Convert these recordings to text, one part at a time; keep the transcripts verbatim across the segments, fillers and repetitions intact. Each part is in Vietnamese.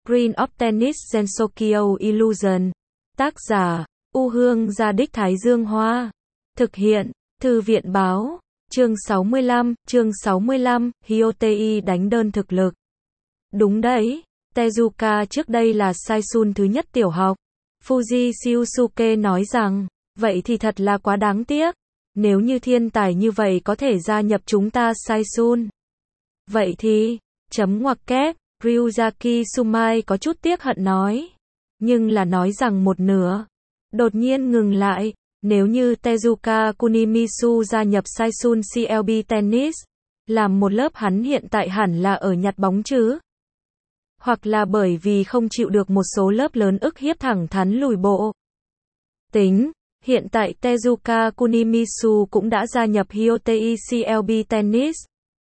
Green of Tennis Gensokyo Illusion. Tác giả, U Hương Gia Đích Thái Dương Hoa. Thực hiện, Thư viện Báo. Chương sáu mươi lăm, chương sáu mươi lăm, Hyotei đánh đơn thực lực. Đúng đấy, Tezuka trước đây là Saisun thứ nhất tiểu học. Fuji Shiosuke nói rằng, vậy thì thật là quá đáng tiếc. Nếu như thiên tài như vậy có thể gia nhập chúng ta Saisun. Vậy thì, chấm ngoặc kép, Ryuzaki Sumai có chút tiếc hận nói. Nhưng là nói rằng một nửa. Đột nhiên ngừng lại, nếu như Tezuka Kunimisu gia nhập Saisun xê lờ bê Tennis, làm một lớp hắn hiện tại hẳn là ở nhặt bóng chứ. Hoặc là bởi vì không chịu được một số lớp lớn ức hiếp thẳng thắn lùi bộ. Tính, hiện tại Tezuka Kunimisu cũng đã gia nhập Hyotei xê lờ bê Tennis.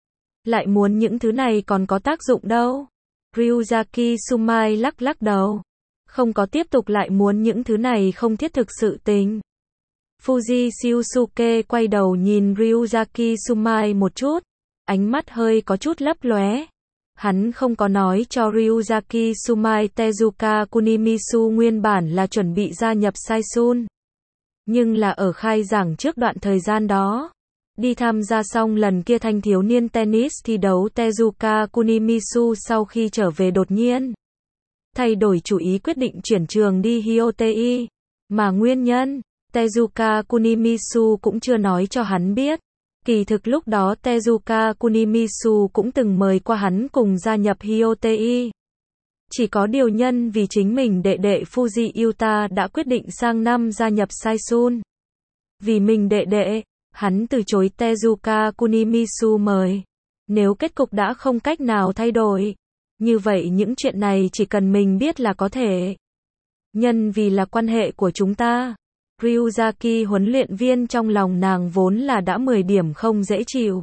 Lại muốn những thứ này còn có tác dụng đâu. Ryuzaki Sumai lắc lắc đầu. Không có tiếp tục lại muốn những thứ này không thiết thực sự tình. Fuji Shiosuke quay đầu nhìn Ryuzaki Sumai một chút. Ánh mắt hơi có chút lấp lóe. Hắn không có nói cho Ryuzaki Sumai Tezuka Kunimisu nguyên bản là chuẩn bị gia nhập Saisun. Nhưng là ở khai giảng trước đoạn thời gian đó. Đi tham gia xong lần kia thanh thiếu niên tennis thi đấu Tezuka Kunimisu sau khi trở về đột nhiên. Thay đổi chủ ý quyết định chuyển trường đi Hyotei. Mà nguyên nhân, Tezuka Kunimisu cũng chưa nói cho hắn biết. Kỳ thực lúc đó Tezuka Kunimisu cũng từng mời qua hắn cùng gia nhập Hyotei. Chỉ có điều nhân vì chính mình đệ đệ Fuji Yuta đã quyết định sang năm gia nhập Saisun. Vì mình đệ đệ, hắn từ chối Tezuka Kunimisu mời. Nếu kết cục đã không cách nào thay đổi, như vậy những chuyện này chỉ cần mình biết là có thể. Nhân vì là quan hệ của chúng ta. Ryuzaki huấn luyện viên trong lòng nàng vốn là đã mười điểm không dễ chịu.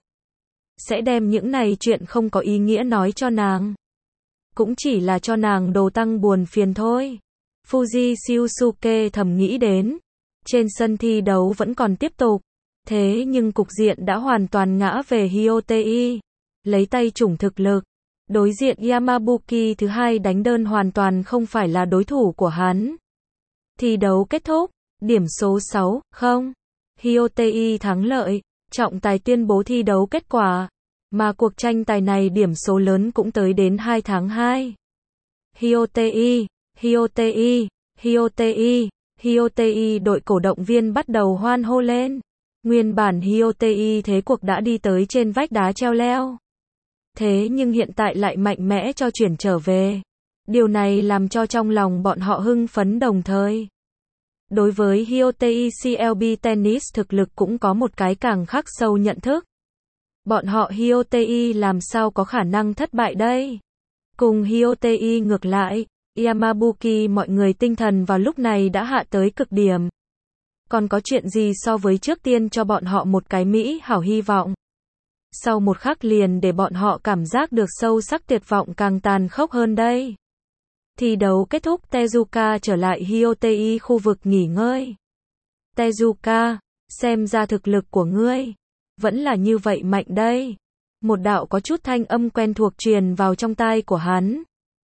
Sẽ đem những này chuyện không có ý nghĩa nói cho nàng. Cũng chỉ là cho nàng đồ tăng buồn phiền thôi. Fuji Shiosuke thầm nghĩ đến. Trên sân thi đấu vẫn còn tiếp tục. Thế nhưng cục diện đã hoàn toàn ngã về Hyotei. Lấy tay chủng thực lực. Đối diện Yamabuki thứ hai đánh đơn hoàn toàn không phải là đối thủ của hắn. Thi đấu kết thúc. Điểm số sáu không. Hyotei thắng lợi. Trọng tài tuyên bố thi đấu kết quả. Mà cuộc tranh tài này điểm số lớn cũng tới đến hai tháng hai. Hyotei, Hyotei, Hyotei, Hyotei đội cổ động viên bắt đầu hoan hô lên. Nguyên bản Hyotei thế cuộc đã đi tới trên vách đá treo leo. Thế nhưng hiện tại lại mạnh mẽ cho chuyển trở về. Điều này làm cho trong lòng bọn họ hưng phấn đồng thời. Đối với Hyotei xê lờ bê Tennis thực lực cũng có một cái càng khắc sâu nhận thức. Bọn họ Hyotei làm sao có khả năng thất bại đây? Cùng Hyotei ngược lại, Yamabuki mọi người tinh thần vào lúc này đã hạ tới cực điểm. Còn có chuyện gì so với trước tiên cho bọn họ một cái mỹ hảo hy vọng? Sau một khắc liền để bọn họ cảm giác được sâu sắc tuyệt vọng càng tàn khốc hơn đây. Thi đấu kết thúc Tezuka trở lại Hyotei khu vực nghỉ ngơi. Tezuka, xem ra thực lực của ngươi vẫn là như vậy mạnh đây. Một đạo có chút thanh âm quen thuộc truyền vào trong tai của hắn.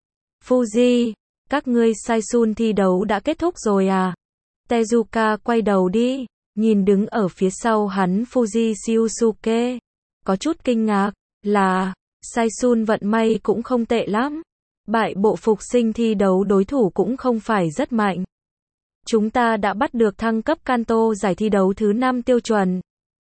Fuji, các ngươi Saisun thi đấu đã kết thúc rồi à? Tezuka quay đầu đi, nhìn đứng ở phía sau hắn Fuji Shiosuke. Có chút kinh ngạc, là, Saisun vận may cũng không tệ lắm. Bại bộ phục sinh thi đấu đối thủ cũng không phải rất mạnh. Chúng ta đã bắt được thăng cấp Kanto giải thi đấu thứ năm tiêu chuẩn.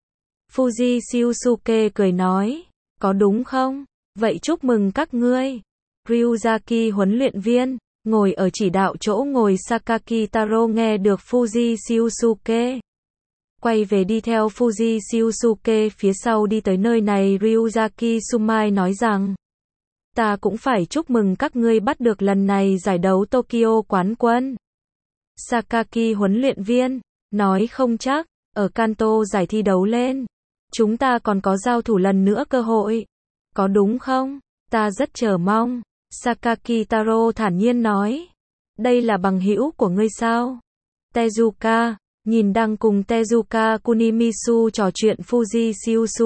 Fuji Shiosuke cười nói, có đúng không? Vậy chúc mừng các ngươi. Ryuzaki huấn luyện viên, ngồi ở chỉ đạo chỗ ngồi Sakaki Taro nghe được Fuji Shiosuke. Quay về đi theo Fuji Shiosuke phía sau đi tới nơi này Ryuzaki Sumai nói rằng, ta cũng phải chúc mừng các ngươi bắt được lần này giải đấu Tokyo quán quân. Sakaki huấn luyện viên, nói không chắc, ở Kanto giải thi đấu lên. Chúng ta còn có giao thủ lần nữa cơ hội. Có đúng không? Ta rất chờ mong. Sakaki Taro thản nhiên nói. Đây là bằng hữu của ngươi sao? Tezuka, nhìn đang cùng Tezuka Kunimisu trò chuyện Fuji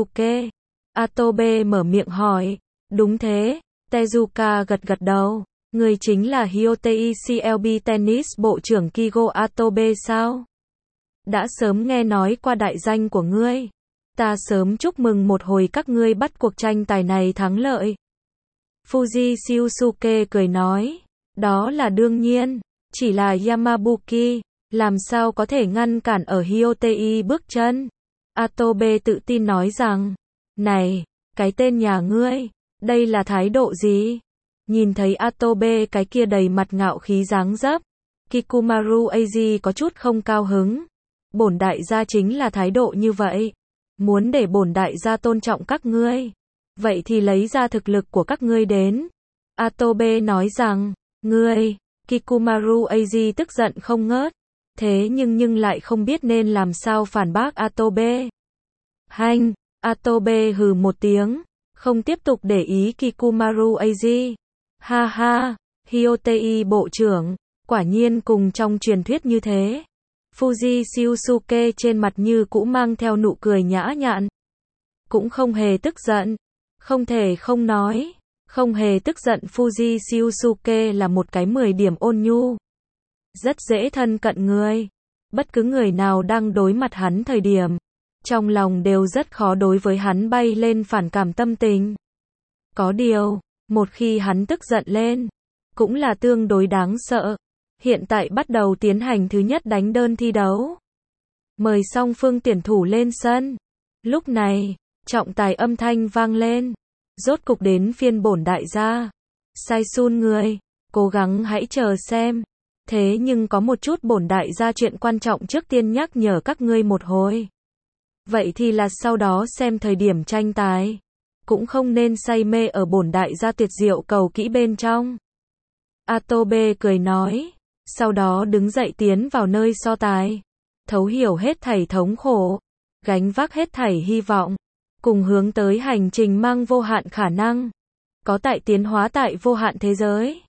Shiosuke. Atobe mở miệng hỏi. Đúng thế. Tezuka gật gật đầu. Người chính là Hyotei xê lờ bê Tennis Bộ trưởng Kigo Atobe sao? Đã sớm nghe nói qua đại danh của ngươi. Ta sớm chúc mừng một hồi các ngươi bắt cuộc tranh tài này thắng lợi. Fuji Shiosuke cười nói. Đó là đương nhiên. Chỉ là Yamabuki. Làm sao có thể ngăn cản ở Hyotei bước chân? Atobe tự tin nói rằng. Này, cái tên nhà ngươi. Đây là thái độ gì? Nhìn thấy Atobe cái kia đầy mặt ngạo khí dáng dấp. Kikumaru Eiji có chút không cao hứng. Bổn đại gia chính là thái độ như vậy. Muốn để bổn đại gia tôn trọng các ngươi. Vậy thì lấy ra thực lực của các ngươi đến. Atobe nói rằng, ngươi, Kikumaru Eiji tức giận không ngớt. Thế nhưng nhưng lại không biết nên làm sao phản bác Atobe. Hanh, Atobe hừ một tiếng, không tiếp tục để ý Kikumaru Eiji. Ha ha, Hyotei bộ trưởng, quả nhiên cùng trong truyền thuyết như thế. Fuji Shiosuke trên mặt như cũ mang theo nụ cười nhã nhặn. Cũng không hề tức giận. Không thể không nói. Không hề tức giận Fuji Shiosuke là một cái mười điểm ôn nhu. Rất dễ thân cận người. Bất cứ người nào đang đối mặt hắn thời điểm. Trong lòng đều rất khó đối với hắn bay lên phản cảm tâm tình. Có điều, một khi hắn tức giận lên, cũng là tương đối đáng sợ. Hiện tại bắt đầu tiến hành thứ nhất đánh đơn thi đấu. Mời song phương tuyển thủ lên sân. Lúc này, trọng tài âm thanh vang lên. Rốt cục đến phiên bổn đại gia. Saisun người, cố gắng hãy chờ xem. Thế nhưng có một chút bổn đại gia chuyện quan trọng trước tiên nhắc nhở các ngươi một hồi. Vậy thì là sau đó xem thời điểm tranh tài. Cũng không nên say mê ở bổn đại gia tuyệt diệu cầu kỹ bên trong. Atobe cười nói. Sau đó đứng dậy tiến vào nơi so tài. Thấu hiểu hết thảy thống khổ. Gánh vác hết thảy hy vọng. Cùng hướng tới hành trình mang vô hạn khả năng. Có tại tiến hóa tại vô hạn thế giới.